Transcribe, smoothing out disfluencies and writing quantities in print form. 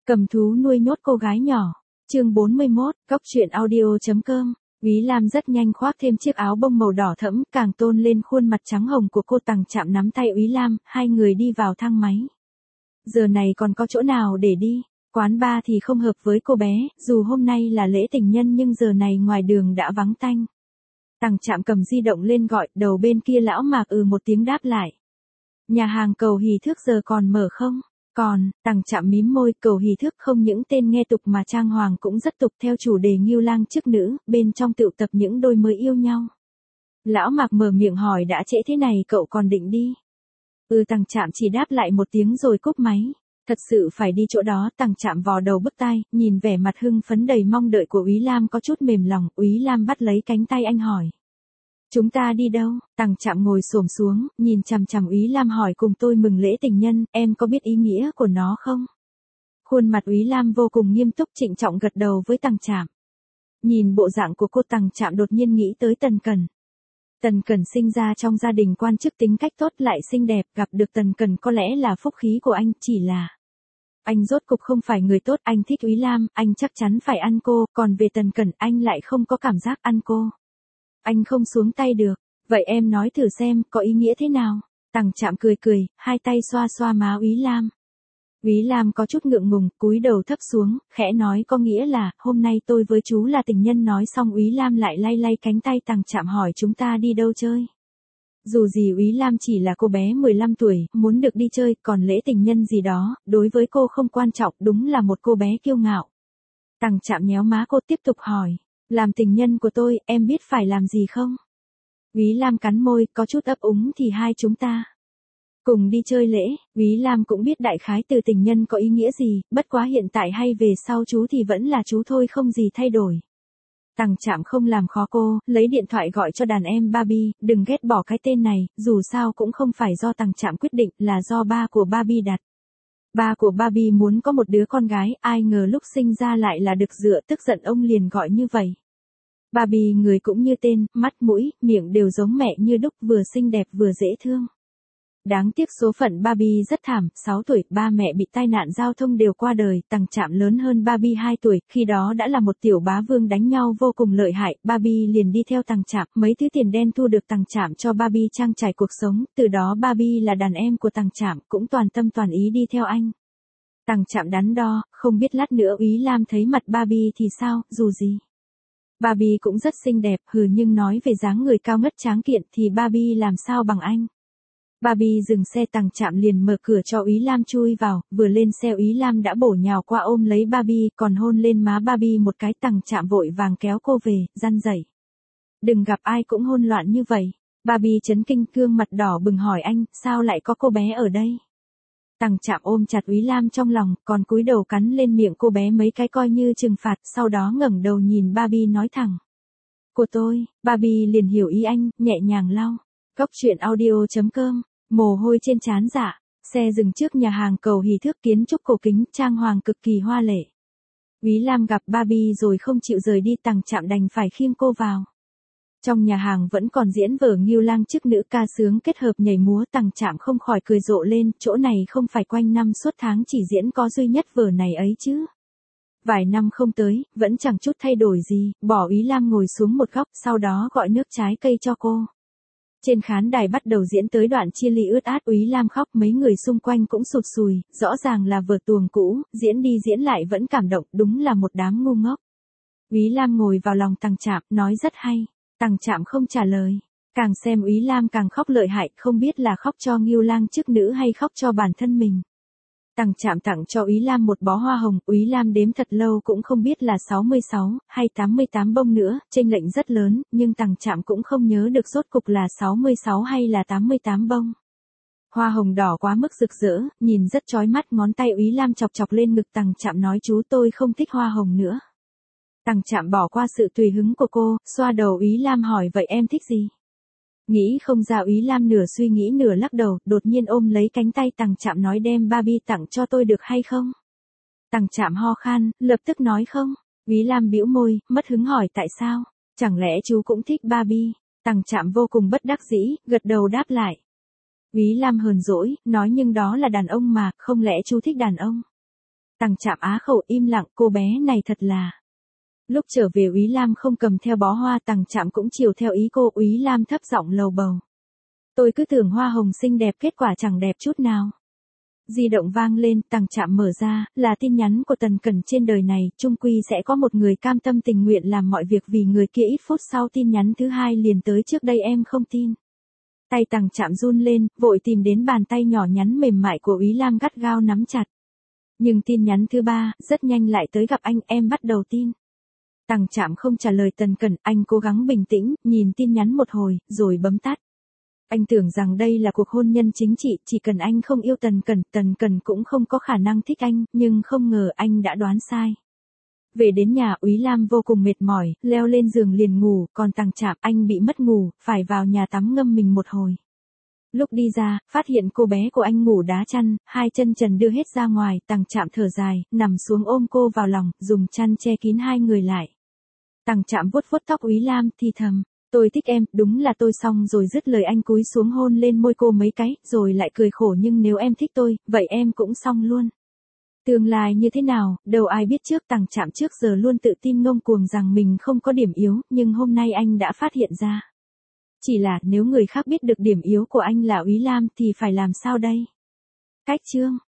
Cầm thú nuôi nhốt cô gái nhỏ. Chương 41, Cốc truyện audio.com. Úy Lam rất nhanh khoác thêm chiếc áo bông màu đỏ thẫm, càng tôn lên khuôn mặt trắng hồng của cô. Tằng Trạm nắm tay Úy Lam, hai người đi vào thang máy. Giờ này còn có chỗ nào để đi? Quán bar thì không hợp với cô bé, dù hôm nay là lễ tình nhân nhưng giờ này ngoài đường đã vắng tanh. Tằng Trạm cầm di động lên gọi, đầu bên kia lão Mạc một tiếng đáp lại. Nhà hàng Cầu Hì Thước giờ còn mở không? Còn, Tằng Trạm mím môi. Cầu Hì Thước không những tên nghe tục mà trang hoàng cũng rất tục, theo chủ đề Ngưu Lang chức nữ, bên trong tụ tập những đôi mới yêu nhau. Lão Mạc mở miệng hỏi đã trễ thế này cậu còn định đi? Tằng Trạm chỉ đáp lại một tiếng rồi cúp máy. Thật sự phải đi chỗ đó. Tằng Trạm vò đầu bứt tai, nhìn vẻ mặt hưng phấn đầy mong đợi của Úy Lam có chút mềm lòng. Úy Lam bắt lấy cánh tay anh hỏi. Chúng ta đi đâu? Tằng Trạm ngồi xổm xuống, nhìn chằm chằm Úy Lam hỏi cùng tôi mừng lễ tình nhân, em có biết ý nghĩa của nó không? Khuôn mặt Úy Lam vô cùng nghiêm túc trịnh trọng gật đầu với Tằng Trạm. Nhìn bộ dạng của cô, Tằng Trạm đột nhiên nghĩ tới Tần Cẩn. Tần Cẩn sinh ra trong gia đình quan chức, tính cách tốt lại xinh đẹp, gặp được Tần Cẩn có lẽ là phúc khí của anh, chỉ là anh rốt cục không phải người tốt. Anh thích Úy Lam, anh chắc chắn phải ăn cô, còn về Tần Cẩn anh lại không có cảm giác ăn cô. Anh không xuống tay được. Vậy em nói thử xem, có ý nghĩa thế nào? Tằng Trạm cười cười, hai tay xoa xoa má Úy Lam. Úy Lam có chút ngượng ngùng, cúi đầu thấp xuống, khẽ nói có nghĩa là, hôm nay tôi với chú là tình nhân. Nói xong Úy Lam lại lay lay cánh tay Tằng Trạm hỏi chúng ta đi đâu chơi? Dù gì Úy Lam chỉ là cô bé 15 tuổi, muốn được đi chơi, còn lễ tình nhân gì đó, đối với cô không quan trọng, đúng là một cô bé kiêu ngạo. Tằng Trạm nhéo má cô tiếp tục hỏi. Làm tình nhân của tôi, em biết phải làm gì không? Úy Lam cắn môi, có chút ấp úng thì hai chúng ta cùng đi chơi lễ. Úy Lam cũng biết đại khái từ tình nhân có ý nghĩa gì, bất quá hiện tại hay về sau chú thì vẫn là chú thôi, không gì thay đổi. Tằng Trạm không làm khó cô, lấy điện thoại gọi cho đàn em Barbie, đừng ghét bỏ cái tên này, dù sao cũng không phải do Tằng Trạm quyết định, là do ba của Barbie đặt. Ba của Barbie muốn có một đứa con gái, ai ngờ lúc sinh ra lại là Đực Dựa, tức giận ông liền gọi như vậy. Barbie người cũng như tên, mắt mũi, miệng đều giống mẹ như đúc, vừa xinh đẹp vừa dễ thương. Đáng tiếc số phận Barbie rất thảm, 6 tuổi, ba mẹ bị tai nạn giao thông đều qua đời. Tằng Trạm lớn hơn Barbie 2 tuổi, khi đó đã là một tiểu bá vương đánh nhau vô cùng lợi hại. Barbie liền đi theo Tằng Trạm, mấy thứ tiền đen thu được Tằng Trạm cho Barbie trang trải cuộc sống, từ đó Barbie là đàn em của Tằng Trạm, cũng toàn tâm toàn ý đi theo anh. Tằng Trạm đắn đo, không biết lát nữa Úy Lam thấy mặt Barbie thì sao, dù gì Barbie cũng rất xinh đẹp, nhưng nói về dáng người cao ngất tráng kiện thì Barbie làm sao bằng anh. Barbie dừng xe, Tằng Trạm liền mở cửa cho Úy Lam chui vào, vừa lên xe Úy Lam đã bổ nhào qua ôm lấy Barbie, còn hôn lên má Barbie một cái. Tằng Trạm vội vàng kéo cô về, răn dạy. Đừng gặp ai cũng hôn loạn như vậy. Barbie chấn kinh, gương mặt đỏ bừng hỏi anh, sao lại có cô bé ở đây? Tằng Trạm ôm chặt Úy Lam trong lòng, còn cúi đầu cắn lên miệng cô bé mấy cái coi như trừng phạt, sau đó ngẩng đầu nhìn Barbie nói thẳng. Của tôi. Barbie liền hiểu ý anh, nhẹ nhàng lau. Cốc truyện audio.com. Mồ hôi trên trán dạ. Xe dừng trước nhà hàng Cầu Hì Thước, kiến trúc cổ kính, trang hoàng cực kỳ hoa lệ. Úy Lam gặp Barbie rồi không chịu rời đi, Tằng Trạm đành phải khiêng cô vào. Trong nhà hàng vẫn còn diễn vở Ngưu Lang chức nữ, ca sướng kết hợp nhảy múa. Tằng Trạm không khỏi cười rộ lên, chỗ này không phải quanh năm suốt tháng chỉ diễn có duy nhất vở này ấy chứ. Vài năm không tới, vẫn chẳng chút thay đổi gì, bỏ Úy Lam ngồi xuống một góc, sau đó gọi nước trái cây cho cô. Trên khán đài bắt đầu diễn tới đoạn chia ly ướt át, Úy Lam khóc, mấy người xung quanh cũng sụt sùi, rõ ràng là vở tuồng cũ, diễn đi diễn lại vẫn cảm động, đúng là một đám ngu ngốc. Úy Lam ngồi vào lòng Tằng Trạm, nói rất hay. Tằng Trạm không trả lời, càng xem Úy Lam càng khóc lợi hại, không biết là khóc cho Ngưu Lang chức nữ hay khóc cho bản thân mình. Tằng Trạm tặng cho Úy Lam một bó hoa hồng, Úy Lam đếm thật lâu cũng không biết là 66 hay 88 bông nữa, chênh lệch rất lớn, nhưng Tằng Trạm cũng không nhớ được rốt cục là 66 hay là 88 bông. Hoa hồng đỏ quá mức rực rỡ, nhìn rất chói mắt, ngón tay Úy Lam chọc chọc lên ngực Tằng Trạm nói chú tôi không thích hoa hồng nữa. Tằng Trạm bỏ qua sự tùy hứng của cô, xoa đầu Úy Lam hỏi vậy em thích gì? Nghĩ không ra. Úy Lam nửa suy nghĩ nửa lắc đầu, đột nhiên ôm lấy cánh tay Tằng Trạm nói đem Barbie tặng cho tôi được hay không? Tằng Trạm ho khan, lập tức nói không. Úy Lam bĩu môi, mất hứng hỏi tại sao? Chẳng lẽ chú cũng thích Barbie? Tằng Trạm vô cùng bất đắc dĩ, gật đầu đáp lại. Úy Lam hờn dỗi, nói nhưng đó là đàn ông mà, không lẽ chú thích đàn ông? Tằng Trạm á khẩu im lặng, cô bé này thật là. Lúc trở về Úy Lam không cầm theo bó hoa, Tằng Trạm cũng chiều theo ý cô. Úy Lam thấp giọng lầu bầu. Tôi cứ tưởng hoa hồng xinh đẹp, kết quả chẳng đẹp chút nào. Di động vang lên, Tằng Trạm mở ra, là tin nhắn của Tần Cẩn. Trên đời này, chung quy sẽ có một người cam tâm tình nguyện làm mọi việc vì người kia. Ít phút sau tin nhắn thứ hai liền tới, trước đây em không tin. Tay Tằng Trạm run lên, vội tìm đến bàn tay nhỏ nhắn mềm mại của Úy Lam gắt gao nắm chặt. Nhưng tin nhắn thứ ba, rất nhanh lại tới, gặp anh, em bắt đầu tin. Tằng Trạm không trả lời Tần Cẩn, anh cố gắng bình tĩnh, nhìn tin nhắn một hồi, rồi bấm tắt. Anh tưởng rằng đây là cuộc hôn nhân chính trị, chỉ cần anh không yêu Tần Cẩn cũng không có khả năng thích anh, nhưng không ngờ anh đã đoán sai. Về đến nhà, Úy Lam vô cùng mệt mỏi, leo lên giường liền ngủ, còn Tằng Trạm, anh bị mất ngủ, phải vào nhà tắm ngâm mình một hồi. Lúc đi ra, phát hiện cô bé của anh ngủ đá chăn, hai chân trần đưa hết ra ngoài, Tằng Trạm thở dài, nằm xuống ôm cô vào lòng, dùng chăn che kín hai người lại. Tằng Trạm vuốt vuốt tóc Úy Lam, thì thầm, tôi thích em, đúng là tôi. Xong rồi dứt lời anh cúi xuống hôn lên môi cô mấy cái, rồi lại cười khổ, nhưng nếu em thích tôi, vậy em cũng xong luôn. Tương lai như thế nào, đâu ai biết trước. Tằng Trạm trước giờ luôn tự tin ngông cuồng rằng mình không có điểm yếu, nhưng hôm nay anh đã phát hiện ra. Chỉ là nếu người khác biết được điểm yếu của anh là Úy Lam thì phải làm sao đây? Cách chương